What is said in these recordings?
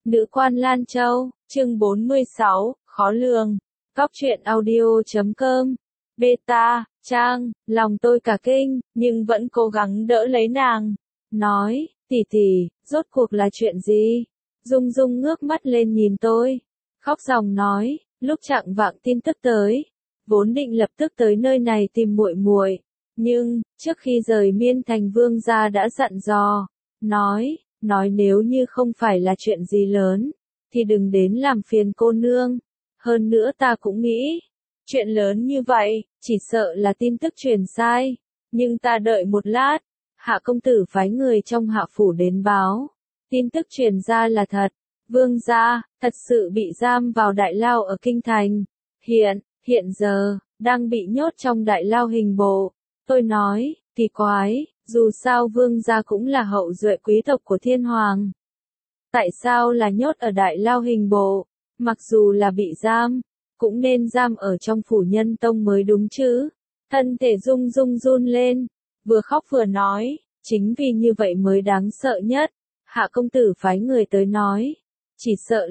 Nữ quan Lan Châu, chương 46, khó lường. Góc truyện audio.com. Beta, Trang, lòng tôi cả kinh, nhưng vẫn cố gắng đỡ lấy nàng. Nói, tỷ tỷ, rốt cuộc là chuyện gì? Dung Dung ngước mắt lên nhìn tôi. Khóc ròng nói, lúc chạng vạng tin tức tới. Vốn định lập tức tới nơi này tìm muội muội, nhưng, trước khi rời Miên Thành Vương gia đã dặn dò. Nói nếu như không phải là chuyện gì lớn, thì đừng đến làm phiền cô nương. Hơn nữa ta cũng nghĩ, chuyện lớn như vậy, chỉ sợ là tin tức truyền sai. Nhưng ta đợi một lát, Hạ công tử phái người trong Hạ phủ đến báo. Tin tức truyền ra là thật, Vương gia, thật sự bị giam vào đại lao ở Kinh Thành. Hiện giờ, đang bị nhốt trong đại lao hình bộ. Tôi nói, kỳ quái, dù sao Vương gia cũng là hậu duệ quý tộc của Thiên Hoàng. Tại sao là nhốt ở đại lao hình bộ? Mặc dù là bị giam, cũng nên giam ở trong phủ Nhân Tông mới đúng chứ. Thân thể Dung Dung run lên, vừa khóc vừa nói, chính vì như vậy mới đáng sợ nhất. Hạ công tử phái người tới nói, chỉ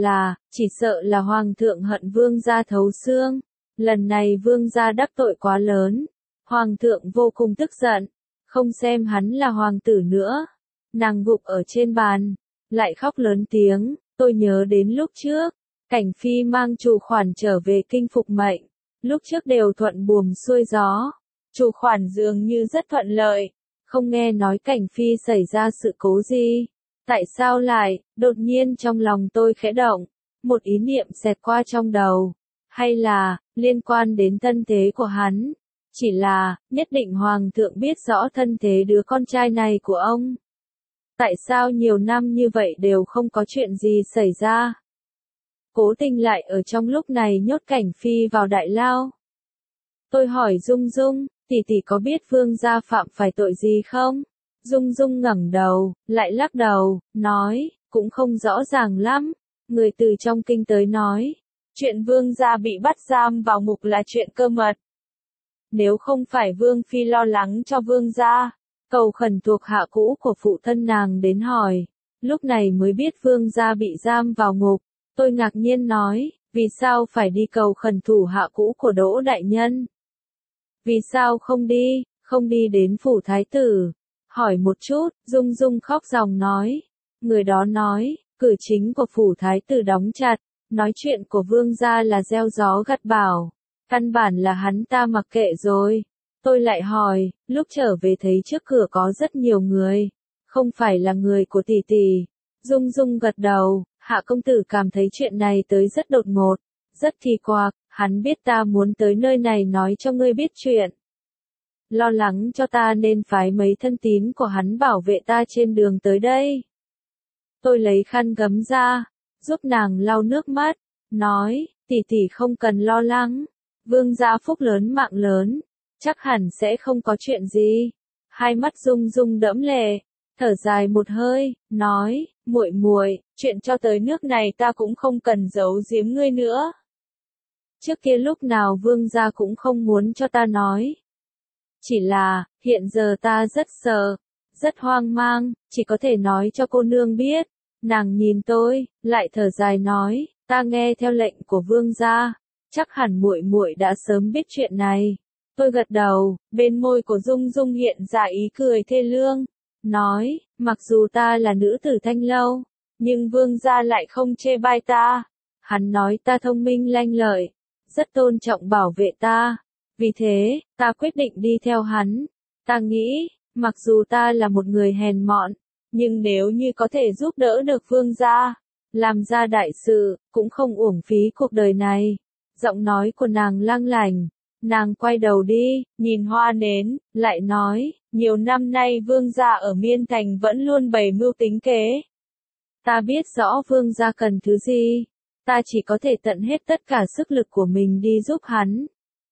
sợ là Hoàng thượng hận Vương gia thấu xương. Lần này Vương gia đắc tội quá lớn, Hoàng thượng vô cùng tức giận, không xem hắn là hoàng tử nữa. Nàng gục ở trên bàn, lại khóc lớn tiếng. Tôi nhớ đến lúc trước, Cảnh Phi mang Chu Khoản trở về kinh phục mệnh, lúc trước đều thuận buồm xuôi gió. Chu Khoản dường như rất thuận lợi, không nghe nói Cảnh Phi xảy ra sự cố gì. Tại sao lại, đột nhiên trong lòng tôi khẽ động, một ý niệm xẹt qua trong đầu. Hay là, liên quan đến thân thế của hắn. Chỉ là, nhất định Hoàng thượng biết rõ thân thế đứa con trai này của ông. Tại sao nhiều năm như vậy đều không có chuyện gì xảy ra? Cố tình lại ở trong lúc này nhốt Cảnh Phi vào đại lao. Tôi hỏi Dung Dung, tỷ tỷ có biết Vương gia phạm phải tội gì không? Dung Dung ngẩng đầu, lại lắc đầu, nói, cũng không rõ ràng lắm. Người từ trong kinh tới nói, chuyện Vương gia bị bắt giam vào ngục là chuyện cơ mật. Nếu không phải Vương Phi lo lắng cho Vương gia, cầu khẩn thuộc hạ cũ của phụ thân nàng đến hỏi, lúc này mới biết Vương gia bị giam vào ngục. Tôi ngạc nhiên nói, vì sao phải đi cầu khẩn thủ hạ cũ của Đỗ đại nhân? Vì sao không đi đến phủ thái tử? Hỏi một chút, Dung Dung khóc ròng nói. Người đó nói, cử chính của phủ thái tử đóng chặt, nói chuyện của Vương gia là gieo gió gặt bão. Căn bản là hắn ta mặc kệ rồi. Tôi lại hỏi, lúc trở về thấy trước cửa có rất nhiều người, không phải là người của tỷ tỷ. Dung Dung gật đầu, Hạ công tử cảm thấy chuyện này tới rất đột ngột, rất kỳ quặc, hắn biết ta muốn tới nơi này nói cho ngươi biết chuyện. Lo lắng cho ta nên phái mấy thân tín của hắn bảo vệ ta trên đường tới đây. Tôi lấy khăn gấm ra, giúp nàng lau nước mắt, nói, tỷ tỷ không cần lo lắng. Vương gia phúc lớn mạng lớn, chắc hẳn sẽ không có chuyện gì. Hai mắt Dung Dung đẫm lệ, thở dài một hơi, nói, muội muội, chuyện cho tới nước này ta cũng không cần giấu giếm ngươi nữa. Trước kia lúc nào Vương gia cũng không muốn cho ta nói. Chỉ là, hiện giờ ta rất sợ, rất hoang mang, chỉ có thể nói cho cô nương biết. Nàng nhìn tôi, lại thở dài nói, ta nghe theo lệnh của Vương gia. Chắc hẳn muội muội đã sớm biết chuyện này. Tôi gật đầu, bên môi của Dung Dung hiện ra ý cười thê lương. Nói, mặc dù ta là nữ tử Thanh Lâu, nhưng Vương gia lại không chê bai ta. Hắn nói ta thông minh lanh lợi, rất tôn trọng bảo vệ ta. Vì thế, ta quyết định đi theo hắn. Ta nghĩ, mặc dù ta là một người hèn mọn, nhưng nếu như có thể giúp đỡ được Vương gia, làm ra đại sự, cũng không uổng phí cuộc đời này. Giọng nói của nàng lang lành, nàng quay đầu đi, nhìn hoa nến, lại nói, nhiều năm nay Vương gia ở Miên Thành vẫn luôn bày mưu tính kế. Ta biết rõ Vương gia cần thứ gì, ta chỉ có thể tận hết tất cả sức lực của mình đi giúp hắn.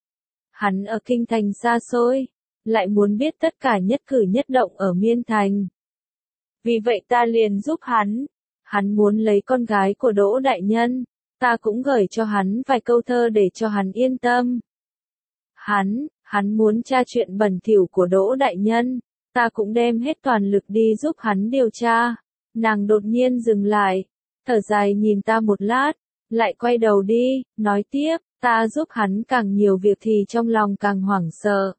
Hắn ở Kinh Thành xa xôi, lại muốn biết tất cả nhất cử nhất động ở Miên Thành. Vì vậy ta liền giúp hắn. Hắn muốn lấy con gái của Đỗ đại nhân, ta cũng gửi cho hắn vài câu thơ để cho hắn yên tâm. Hắn muốn tra chuyện bẩn thỉu của Đỗ đại nhân, ta cũng đem hết toàn lực đi giúp hắn điều tra. Nàng đột nhiên dừng lại, thở dài nhìn ta một lát, lại quay đầu đi, nói tiếp, ta giúp hắn càng nhiều việc thì trong lòng càng hoảng sợ.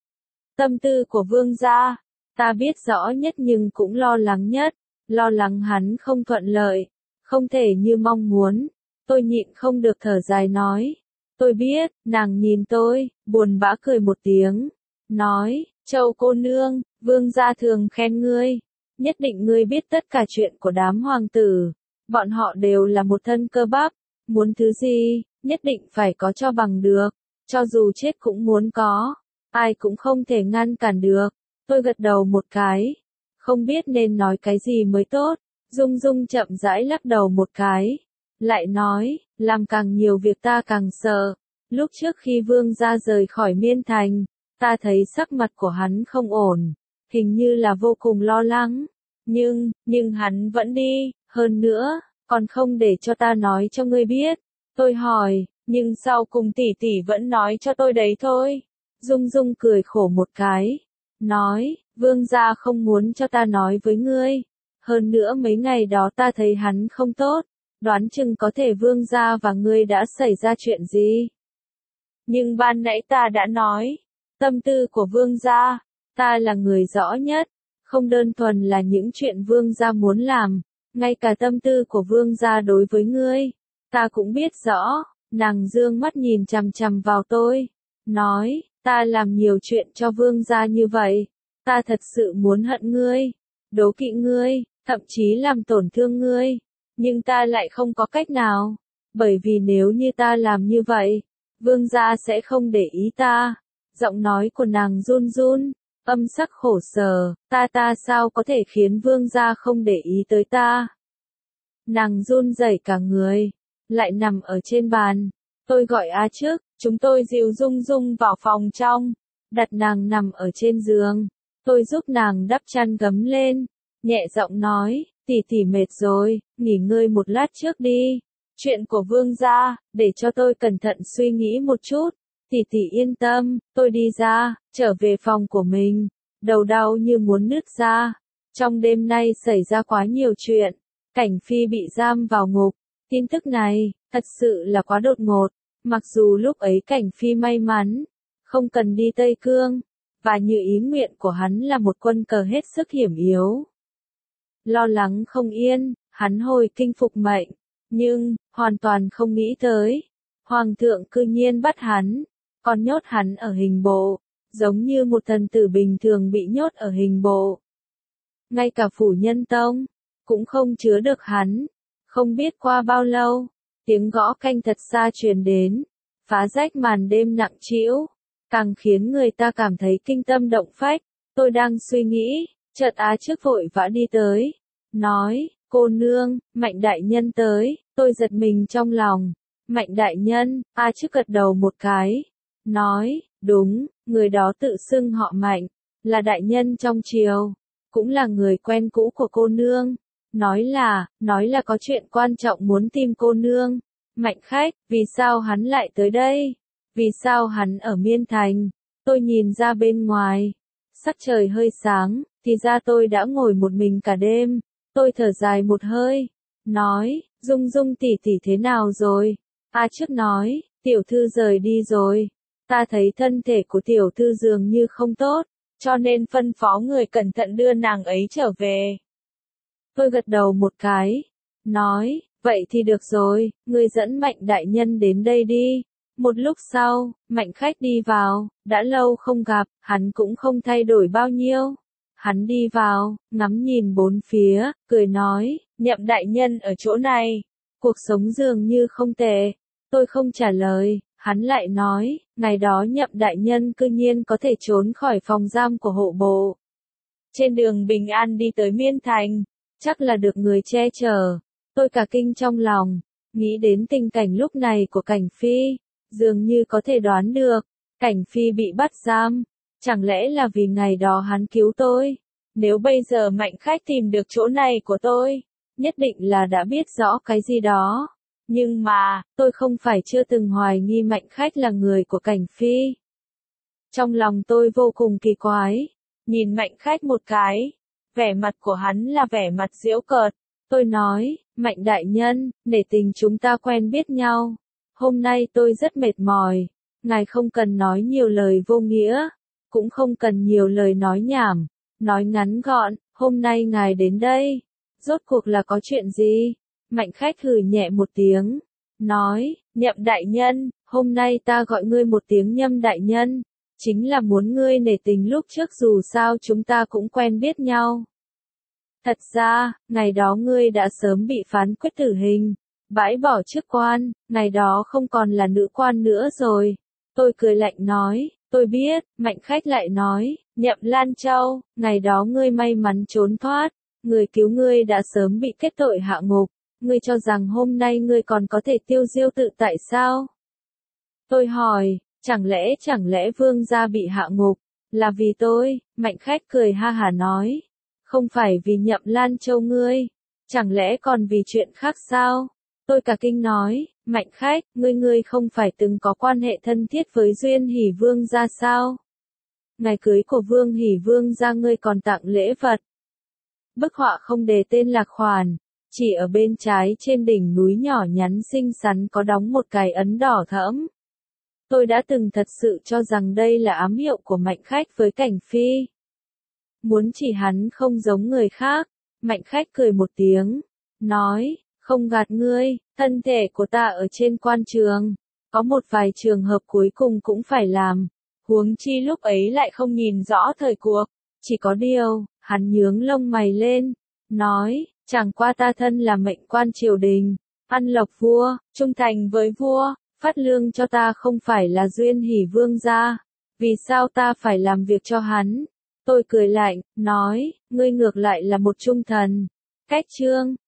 Tâm tư của vương gia, ta biết rõ nhất nhưng cũng lo lắng nhất, lo lắng hắn không thuận lợi, không thể như mong muốn. Tôi nhịn không được thở dài nói, tôi biết. Nàng nhìn tôi, buồn bã cười một tiếng, nói, Châu cô nương, vương gia thường khen ngươi, nhất định ngươi biết tất cả chuyện của đám hoàng tử, bọn họ đều là một thân cơ bắp, muốn thứ gì, nhất định phải có cho bằng được, cho dù chết cũng muốn có, ai cũng không thể ngăn cản được. Tôi gật đầu một cái, không biết nên nói cái gì mới tốt. Dung Dung chậm rãi lắc đầu một cái, lại nói, làm càng nhiều việc ta càng sợ. Lúc trước khi vương gia rời khỏi Miên Thành, ta thấy sắc mặt của hắn không ổn, hình như là vô cùng lo lắng. Nhưng hắn vẫn đi, hơn nữa, còn không để cho ta nói cho ngươi biết. Tôi hỏi, nhưng sau cùng tỷ tỷ vẫn nói cho tôi đấy thôi. Dung Dung cười khổ một cái, nói, vương gia không muốn cho ta nói với ngươi. Hơn nữa mấy ngày đó ta thấy hắn không tốt, đoán chừng có thể vương gia và ngươi đã xảy ra chuyện gì. Nhưng ban nãy ta đã nói, tâm tư của vương gia, ta là người rõ nhất, không đơn thuần là những chuyện vương gia muốn làm, ngay cả tâm tư của vương gia đối với ngươi, ta cũng biết rõ. Nàng dương mắt nhìn chằm chằm vào tôi, nói, ta làm nhiều chuyện cho vương gia như vậy, ta thật sự muốn hận ngươi, đố kỵ ngươi, thậm chí làm tổn thương ngươi, nhưng ta lại không có cách nào, bởi vì nếu như ta làm như vậy, vương gia sẽ không để ý ta. Giọng nói của nàng run run, âm sắc khổ sở, ta sao có thể khiến vương gia không để ý tới ta. Nàng run rẩy cả người, lại nằm ở trên bàn. Tôi gọi A trước, chúng tôi dìu Dung Dung vào phòng trong, đặt nàng nằm ở trên giường. Tôi giúp nàng đắp chăn gấm lên, nhẹ giọng nói, tỷ tỷ mệt rồi, nghỉ ngơi một lát trước đi. Chuyện của vương gia, để cho tôi cẩn thận suy nghĩ một chút. Tỷ tỷ yên tâm. Tôi đi ra, trở về phòng của mình, đầu đau như muốn nứt ra. Trong đêm nay xảy ra quá nhiều chuyện, Cảnh Phi bị giam vào ngục. Tin tức này, thật sự là quá đột ngột, mặc dù lúc ấy Cảnh Phi may mắn, không cần đi Tây Cương, và như ý nguyện của hắn là một quân cờ hết sức hiểm yếu. Lo lắng không yên, hắn hồi kinh phục mệnh, nhưng, hoàn toàn không nghĩ tới, Hoàng thượng cư nhiên bắt hắn, còn nhốt hắn ở hình bộ, giống như một thần tử bình thường bị nhốt ở hình bộ. Ngay cả Phủ Nhân Tông, cũng không chứa được hắn. Không biết qua bao lâu, tiếng gõ canh thật xa truyền đến, phá rách màn đêm nặng trĩu, càng khiến người ta cảm thấy kinh tâm động phách. Tôi đang suy nghĩ, chợt Á trước vội vã đi tới, nói, cô nương, Mạnh đại nhân tới. Tôi giật mình trong lòng. Mạnh đại nhân? Á trước gật đầu một cái, nói, đúng, người đó tự xưng họ Mạnh, là đại nhân trong triều, cũng là người quen cũ của cô nương. Nói là có chuyện quan trọng muốn tìm cô nương. Mạnh khách, vì sao hắn lại tới đây? Vì sao hắn ở Miên Thành? Tôi nhìn ra bên ngoài, sắc trời hơi sáng, thì ra tôi đã ngồi một mình cả đêm. Tôi thở dài một hơi, nói, Dung Dung tỷ tỷ thế nào rồi? A trước nói, tiểu thư rời đi rồi. Ta thấy thân thể của tiểu thư dường như không tốt, cho nên phân phó người cẩn thận đưa nàng ấy trở về. Tôi gật đầu một cái, nói, vậy thì được rồi, ngươi dẫn Mạnh đại nhân đến đây đi. Một lúc sau, Mạnh khách đi vào, đã lâu không gặp, hắn cũng không thay đổi bao nhiêu. Hắn đi vào, ngắm nhìn bốn phía, cười nói, Nhậm đại nhân ở chỗ này, cuộc sống dường như không tệ. Tôi không trả lời, hắn lại nói, ngày đó Nhậm đại nhân cư nhiên có thể trốn khỏi phòng giam của hộ bộ. Trên đường bình an đi tới Miên Thành, chắc là được người che chở. Tôi cả kinh trong lòng, nghĩ đến tình cảnh lúc này của Cảnh Phi, dường như có thể đoán được, Cảnh Phi bị bắt giam, chẳng lẽ là vì ngày đó hắn cứu tôi? Nếu bây giờ Mạnh khách tìm được chỗ này của tôi, nhất định là đã biết rõ cái gì đó. Nhưng mà, tôi không phải chưa từng hoài nghi Mạnh khách là người của Cảnh Phi. Trong lòng tôi vô cùng kỳ quái, nhìn Mạnh khách một cái, vẻ mặt của hắn là vẻ mặt giễu cợt, Tôi nói, Mạnh đại nhân, nể tình chúng ta quen biết nhau. Hôm nay tôi rất mệt mỏi. Ngài không cần nói nhiều lời vô nghĩa. Cũng không cần nhiều lời nói nhảm. Nói ngắn gọn, hôm nay ngài đến đây. Rốt cuộc là có chuyện gì? Mạnh khách hừ nhẹ một tiếng. Nói, Nhậm đại nhân, hôm nay ta gọi ngươi một tiếng Nhâm đại nhân. Chính là muốn ngươi nể tình lúc trước dù sao chúng ta cũng quen biết nhau. Thật ra, ngày đó ngươi đã sớm bị phán quyết tử hình, bãi bỏ chức quan, ngày đó không còn là nữ quan nữa rồi. Tôi cười lạnh nói, tôi biết, Mạnh khách lại nói, Nhậm Lan Châu, ngày đó ngươi may mắn trốn thoát, người cứu ngươi đã sớm bị kết tội hạ ngục, ngươi cho rằng hôm nay ngươi còn có thể tiêu diêu tự tại sao? Tôi hỏi, chẳng lẽ vương gia bị hạ ngục, là vì tôi? Mạnh khách cười ha hả nói. Không phải vì Nhậm Lan Châu ngươi, chẳng lẽ còn vì chuyện khác sao? Tôi cả kinh nói, Mạnh khách, ngươi không phải từng có quan hệ thân thiết với Duyên Hỷ Vương gia sao? Ngày cưới của Vương Hỷ Vương gia ngươi còn tặng lễ vật. Bức họa không đề tên Lạc Khoản, chỉ ở bên trái trên đỉnh núi nhỏ nhắn xinh xắn có đóng một cái ấn đỏ thẫm. Tôi đã từng thật sự cho rằng đây là ám hiệu của Mạnh khách với Cảnh Phi. Muốn chỉ hắn không giống người khác, Mạnh khách cười một tiếng, nói, không gạt ngươi, thân thể của ta ở trên quan trường, có một vài trường hợp cuối cùng cũng phải làm, huống chi lúc ấy lại không nhìn rõ thời cuộc, chỉ có điều, hắn nhướng lông mày lên, nói, chẳng qua ta thân là mệnh quan triều đình, ăn lộc vua, trung thành với vua, phát lương cho ta không phải là Duyên Hỷ Vương gia, vì sao ta phải làm việc cho hắn? Tôi cười lạnh, nói, ngươi ngược lại là một trung thần. Cách chương